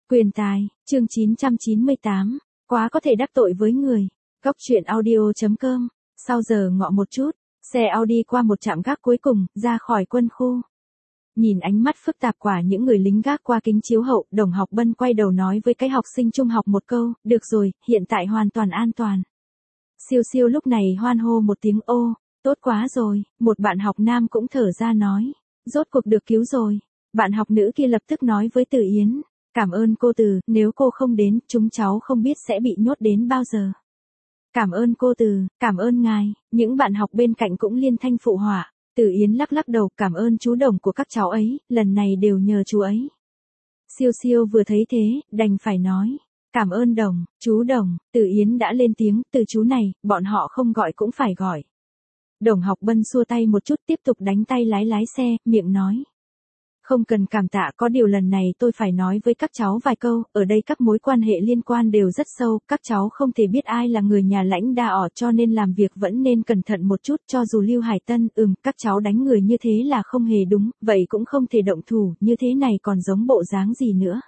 Quyền tài, chương 998, quá có thể đắc tội với người. Góc truyện audio.com, sau giờ ngọ một chút, xe Audi qua một trạm gác cuối cùng, ra khỏi quân khu. Nhìn ánh mắt phức tạp của những người lính gác qua kính chiếu hậu, Đồng Học Bân quay đầu nói với cái học sinh trung học một câu, được rồi, hiện tại hoàn toàn an toàn. Siêu siêu lúc này hoan hô một tiếng ô, tốt quá rồi, một bạn học nam cũng thở ra nói, rốt cuộc được cứu rồi. Bạn học nữ kia lập tức nói với Từ Yến, cảm ơn cô Từ, nếu cô không đến, chúng cháu không biết sẽ bị nhốt đến bao giờ. Cảm ơn cô Từ, cảm ơn ngài, những bạn học bên cạnh cũng liên thanh phụ họa. Từ Yến lắc lắc đầu, cảm ơn chú Đồng của các cháu ấy, lần này đều nhờ chú ấy. Siêu siêu vừa thấy thế, đành phải nói, cảm ơn Đồng, chú Đồng. Từ Yến đã lên tiếng, từ chú này, bọn họ không gọi cũng phải gọi. Đồng Học Bân xua tay một chút tiếp tục đánh tay lái xe, miệng nói. Không cần cảm tạ, có điều lần này tôi phải nói với các cháu vài câu, ở đây các mối quan hệ liên quan đều rất sâu, các cháu không thể biết ai là người nhà lãnh đạo cho nên làm việc vẫn nên cẩn thận một chút, cho dù Lưu Hải Tân, các cháu đánh người như thế là không hề đúng, vậy cũng không thể động thủ, như thế này còn giống bộ dáng gì nữa.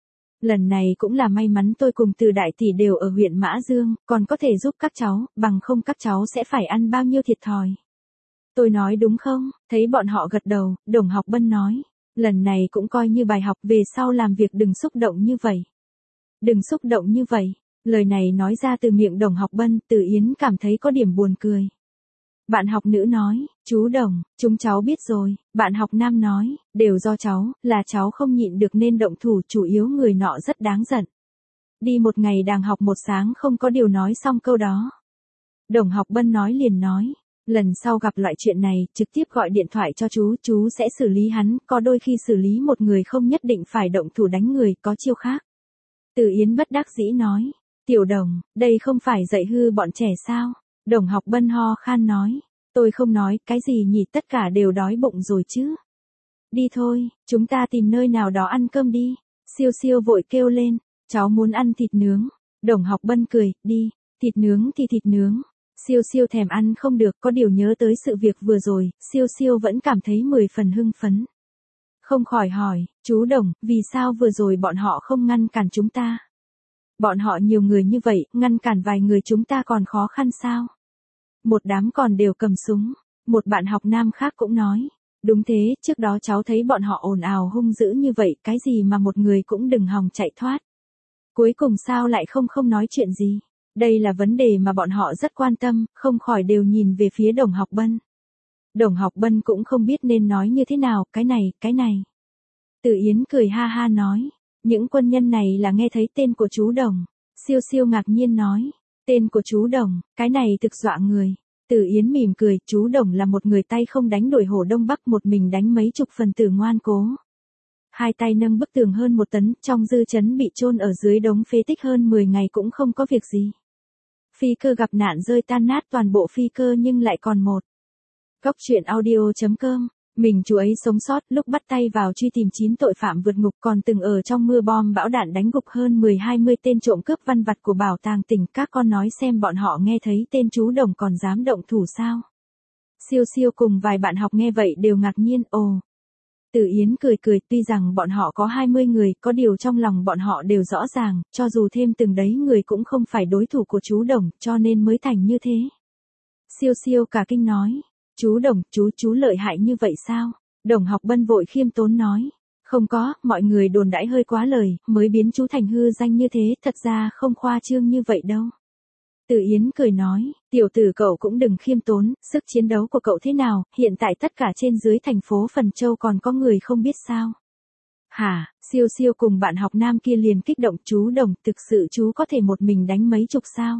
Lần này cũng là may mắn tôi cùng Từ đại tỷ đều ở huyện Mã Dương, còn có thể giúp các cháu, bằng không các cháu sẽ phải ăn bao nhiêu thiệt thòi. Tôi nói đúng không? Thấy bọn họ gật đầu, Đồng Học Bân nói. Lần này cũng coi như bài học, về sau làm việc đừng xúc động như vậy. Đừng xúc động như vậy. Lời này nói ra từ miệng Đồng Học Bân, Từ Yến cảm thấy có điểm buồn cười. Bạn học nữ nói, chú Đồng, chúng cháu biết rồi. Bạn học nam nói, đều do cháu, là cháu không nhịn được nên động thủ, chủ yếu người nọ rất đáng giận. Đi một ngày đàng học một sáng không có điều nói xong câu đó. Đồng Học Bân nói liền nói. Lần sau gặp loại chuyện này, trực tiếp gọi điện thoại cho chú sẽ xử lý hắn, có đôi khi xử lý một người không nhất định phải động thủ đánh người, có chiêu khác. Từ Yến bất đắc dĩ nói, Tiểu Đồng, đây không phải dạy hư bọn trẻ sao? Đồng Học Bân ho khan nói, tôi không nói, cái gì nhỉ, tất cả đều đói bụng rồi chứ. Đi thôi, chúng ta tìm nơi nào đó ăn cơm đi. Siêu siêu vội kêu lên, cháu muốn ăn thịt nướng. Đồng Học Bân cười, đi, thịt nướng thì thịt nướng. Siêu siêu thèm ăn không được, có điều nhớ tới sự việc vừa rồi, siêu siêu vẫn cảm thấy 10 phần hưng phấn. Không khỏi hỏi, chú Đồng, vì sao vừa rồi bọn họ không ngăn cản chúng ta? Bọn họ nhiều người như vậy, ngăn cản vài người chúng ta còn khó khăn sao? Một đám còn đều cầm súng. Một bạn học nam khác cũng nói, đúng thế, trước đó cháu thấy bọn họ ồn ào hung dữ như vậy, cái gì mà một người cũng đừng hòng chạy thoát. Cuối cùng sao lại không nói chuyện gì? Đây là vấn đề mà bọn họ rất quan tâm, không khỏi đều nhìn về phía Đồng Học Bân. Đồng Học Bân cũng không biết nên nói như thế nào, cái này. Từ Yến cười ha ha nói, những quân nhân này là nghe thấy tên của chú Đồng. Siêu siêu ngạc nhiên nói, tên của chú Đồng, cái này thực dọa người. Từ Yến mỉm cười, chú Đồng là một người tay không đánh đuổi hổ Đông Bắc, một mình đánh mấy chục phần tử ngoan cố. Hai tay nâng bức tường hơn 1 tấn, trong dư chấn bị chôn ở dưới đống phế tích hơn 10 ngày cũng không có việc gì. Phi cơ gặp nạn rơi tan nát toàn bộ phi cơ nhưng lại còn một. Góc truyện audio.com, mình chú ấy sống sót lúc bắt tay vào truy tìm 9 tội phạm vượt ngục, còn từng ở trong mưa bom bão đạn đánh gục hơn 10-20 tên trộm cướp văn vặt của bảo tàng tỉnh. Các con nói xem bọn họ nghe thấy tên chú Đồng còn dám động thủ sao? Siêu siêu cùng vài bạn học nghe vậy đều ngạc nhiên, ồ. Từ Yến cười, tuy rằng bọn họ có 20 người, có điều trong lòng bọn họ đều rõ ràng, cho dù thêm từng đấy người cũng không phải đối thủ của chú Đồng, cho nên mới thành như thế. Siêu siêu cả kinh nói, chú Đồng, chú lợi hại như vậy sao? Đồng Học Bân vội khiêm tốn nói, không có, mọi người đồn đãi hơi quá lời, mới biến chú thành hư danh như thế, thật ra không khoa trương như vậy đâu. Từ Yến cười nói, tiểu tử cậu cũng đừng khiêm tốn, sức chiến đấu của cậu thế nào, hiện tại tất cả trên dưới thành phố Phần Châu còn có người không biết sao. Hả, siêu siêu cùng bạn học nam kia liền kích động, chú Đồng, thực sự chú có thể một mình đánh mấy chục sao?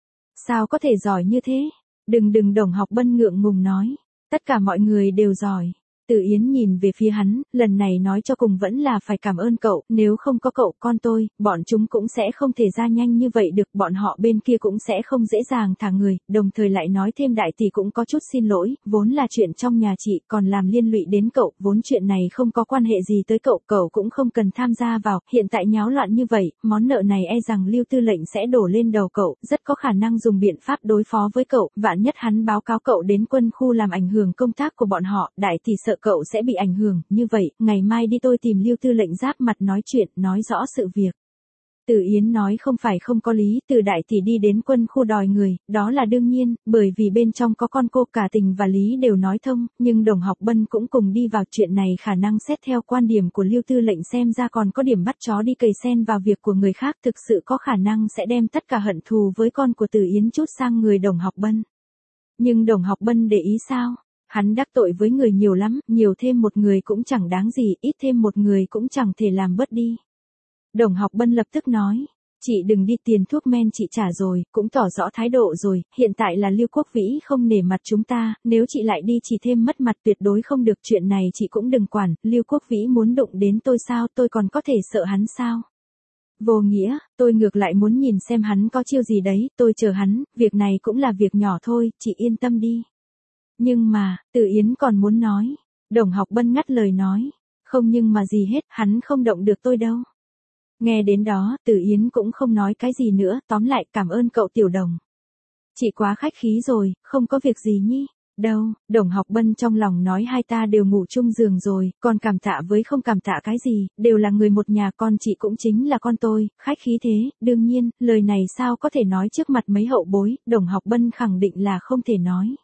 Sao có thể giỏi như thế? Đừng, Đồng Học Bân ngượng ngùng nói, tất cả mọi người đều giỏi. Từ Yến nhìn về phía hắn, lần này nói cho cùng vẫn là phải cảm ơn cậu, nếu không có cậu con tôi, bọn chúng cũng sẽ không thể ra nhanh như vậy được, bọn họ bên kia cũng sẽ không dễ dàng thả người, đồng thời lại nói thêm đại tỷ cũng có chút xin lỗi, vốn là chuyện trong nhà chị, còn làm liên lụy đến cậu, vốn chuyện này không có quan hệ gì tới cậu cũng không cần tham gia vào, hiện tại nháo loạn như vậy, món nợ này e rằng Lưu Tư lệnh sẽ đổ lên đầu cậu, rất có khả năng dùng biện pháp đối phó với cậu, vạn nhất hắn báo cáo cậu đến quân khu làm ảnh hưởng công tác của bọn họ, đại tỷ sợ sợ cậu sẽ bị ảnh hưởng, như vậy, ngày mai đi tôi tìm Lưu Tư lệnh giáp mặt nói chuyện, nói rõ sự việc. Từ Yến nói không phải không có lý, Từ đại tỷ đi đến quân khu đòi người, đó là đương nhiên, bởi vì bên trong có con cô, cả tình và lý đều nói thông, nhưng Đồng Học Bân cũng cùng đi vào, chuyện này khả năng xét theo quan điểm của Lưu Tư lệnh xem ra còn có điểm bắt chó đi cày sen vào việc của người khác, thực sự có khả năng sẽ đem tất cả hận thù với con của Từ Yến trút sang người Đồng Học Bân. Nhưng Đồng Học Bân để ý sao? Hắn đắc tội với người nhiều lắm, nhiều thêm một người cũng chẳng đáng gì, ít thêm một người cũng chẳng thể làm bớt đi. Đồng Học Bân lập tức nói, chị đừng đi, tiền thuốc men chị trả rồi, cũng tỏ rõ thái độ rồi, hiện tại là Lưu Quốc Vĩ không nể mặt chúng ta, nếu chị lại đi chỉ thêm mất mặt, tuyệt đối không được, chuyện này chị cũng đừng quản, Lưu Quốc Vĩ muốn đụng đến tôi sao, tôi còn có thể sợ hắn sao? Vô nghĩa, tôi ngược lại muốn nhìn xem hắn có chiêu gì đấy, tôi chờ hắn, việc này cũng là việc nhỏ thôi, chị yên tâm đi. Nhưng mà, Từ Yến còn muốn nói, Đồng Học Bân ngắt lời nói, không nhưng mà gì hết, hắn không động được tôi đâu. Nghe đến đó, Từ Yến cũng không nói cái gì nữa, tóm lại cảm ơn cậu Tiểu Đồng. Chị quá khách khí rồi, không có việc gì nhi. Đâu, Đồng Học Bân trong lòng nói hai ta đều ngủ chung giường rồi, còn cảm tạ với không cảm tạ cái gì, đều là người một nhà, con chị cũng chính là con tôi, khách khí thế, đương nhiên, lời này sao có thể nói trước mặt mấy hậu bối, Đồng Học Bân khẳng định là không thể nói.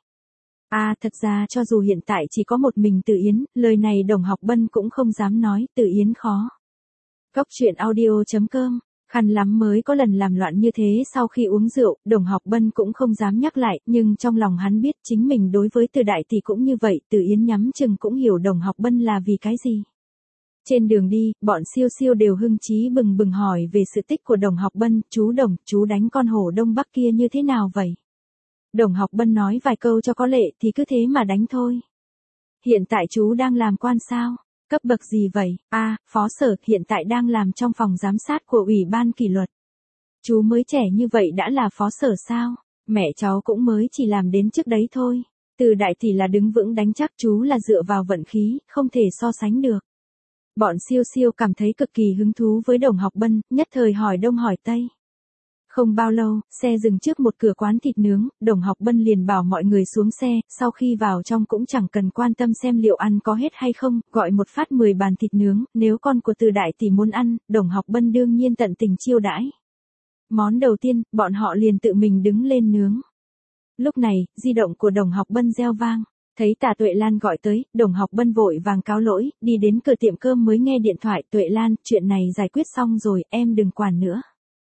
Thật ra cho dù hiện tại chỉ có một mình Từ Yến, lời này Đồng Học Bân cũng không dám nói, Từ Yến khó. Cốc truyện audio.com, khăn lắm mới có lần làm loạn như thế, sau khi uống rượu, Đồng Học Bân cũng không dám nhắc lại, nhưng trong lòng hắn biết chính mình đối với Từ đại tỷ cũng như vậy, Từ Yến nhắm chừng cũng hiểu Đồng Học Bân là vì cái gì. Trên đường đi, bọn siêu siêu đều hưng chí bừng bừng hỏi về sự tích của Đồng Học Bân, chú Đồng, chú đánh con hổ Đông Bắc kia như thế nào vậy? Đồng Học Bân nói vài câu cho có lệ thì cứ thế mà đánh thôi. Hiện tại chú đang làm quan sao? Cấp bậc gì vậy? Phó sở, hiện tại đang làm trong phòng giám sát của Ủy ban kỷ luật. Chú mới trẻ như vậy đã là phó sở sao? Mẹ cháu cũng mới chỉ làm đến trước đấy thôi. Từ đại tỷ là đứng vững đánh chắc, chú là dựa vào vận khí, không thể so sánh được. Bọn siêu siêu cảm thấy cực kỳ hứng thú với Đồng Học Bân, nhất thời hỏi đông hỏi tây. Không bao lâu, xe dừng trước một cửa quán thịt nướng, Đồng Học Bân liền bảo mọi người xuống xe, sau khi vào trong cũng chẳng cần quan tâm xem liệu ăn có hết hay không, gọi một phát 10 bàn thịt nướng, nếu con của Từ đại tỷ muốn ăn, Đồng Học Bân đương nhiên tận tình chiêu đãi. Món đầu tiên, bọn họ liền tự mình đứng lên nướng. Lúc này, di động của Đồng Học Bân reo vang, thấy Tạ Tuệ Lan gọi tới, Đồng Học Bân vội vàng cáo lỗi, đi đến cửa tiệm cơm mới nghe điện thoại, Tuệ Lan, chuyện này giải quyết xong rồi, em đừng quản nữa.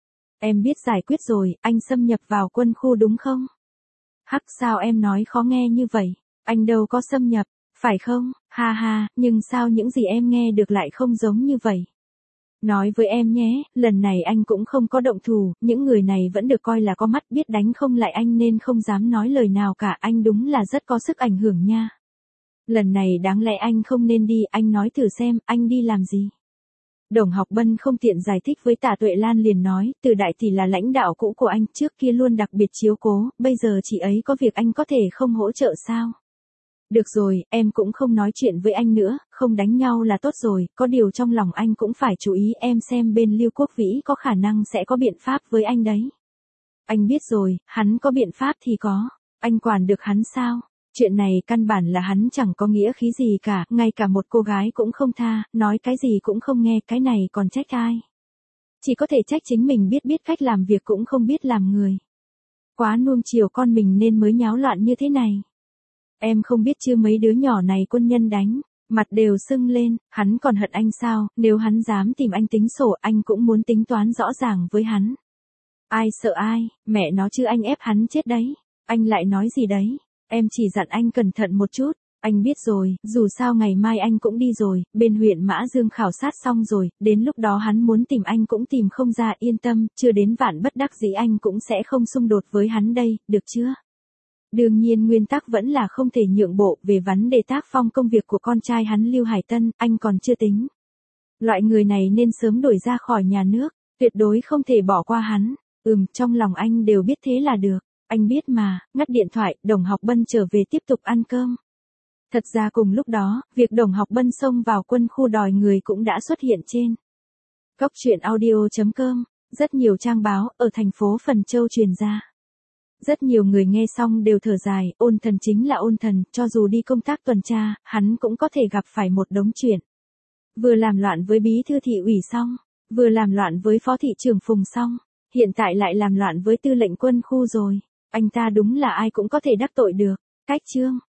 Em biết giải quyết rồi, anh xâm nhập vào quân khu đúng không? Hắc, sao em nói khó nghe như vậy? Anh đâu có xâm nhập, phải không? Ha ha, nhưng sao những gì em nghe được lại không giống như vậy? Nói với em nhé, lần này anh cũng không có động thủ, những người này vẫn được coi là có mắt, biết đánh không lại anh nên không dám nói lời nào cả, anh đúng là rất có sức ảnh hưởng nha. Lần này đáng lẽ anh không nên đi, anh nói thử xem, anh đi làm gì? Đồng Học Bân không tiện giải thích với Tạ Tuệ Lan liền nói, Từ đại tỷ là lãnh đạo cũ của anh, trước kia luôn đặc biệt chiếu cố, bây giờ chị ấy có việc anh có thể không hỗ trợ sao? Được rồi, em cũng không nói chuyện với anh nữa, không đánh nhau là tốt rồi, có điều trong lòng anh cũng phải chú ý, em xem bên Lưu Quốc Vĩ có khả năng sẽ có biện pháp với anh đấy. Anh biết rồi, hắn có biện pháp thì có, anh quản được hắn sao? Chuyện này căn bản là hắn chẳng có nghĩa khí gì cả, ngay cả một cô gái cũng không tha, nói cái gì cũng không nghe, cái này còn trách ai? Chỉ có thể trách chính mình biết cách làm việc cũng không biết làm người. Quá nuông chiều con mình nên mới nháo loạn như thế này. Em không biết chưa mấy đứa nhỏ này quân nhân đánh, mặt đều sưng lên, hắn còn hận anh sao, nếu hắn dám tìm anh tính sổ anh cũng muốn tính toán rõ ràng với hắn. Ai sợ ai, mẹ nó chứ anh ép hắn chết đấy, anh lại nói gì đấy, em chỉ dặn anh cẩn thận một chút, anh biết rồi, dù sao ngày mai anh cũng đi rồi, bên huyện Mã Dương khảo sát xong rồi, đến lúc đó hắn muốn tìm anh cũng tìm không ra, yên tâm, chưa đến vạn bất đắc dĩ anh cũng sẽ không xung đột với hắn đây, được chưa? Đương nhiên nguyên tắc vẫn là không thể nhượng bộ, về vấn đề tác phong công việc của con trai hắn Lưu Hải Tân, anh còn chưa tính. Loại người này nên sớm đuổi ra khỏi nhà nước, tuyệt đối không thể bỏ qua hắn, trong lòng anh đều biết thế là được, anh biết mà, ngắt điện thoại, Đồng Học Bân trở về tiếp tục ăn cơm. Thật ra cùng lúc đó, việc Đồng Học Bân xông vào quân khu đòi người cũng đã xuất hiện trên Cốc truyện audio.com, rất nhiều trang báo ở thành phố Phần Châu truyền ra. Rất nhiều người nghe xong đều thở dài, Ôn Thần chính là Ôn Thần, cho dù đi công tác tuần tra, hắn cũng có thể gặp phải một đống chuyện. Vừa làm loạn với bí thư thị ủy xong, vừa làm loạn với phó thị trưởng Phùng xong, hiện tại lại làm loạn với tư lệnh quân khu rồi. Anh ta đúng là ai cũng có thể đắc tội được. Cách chương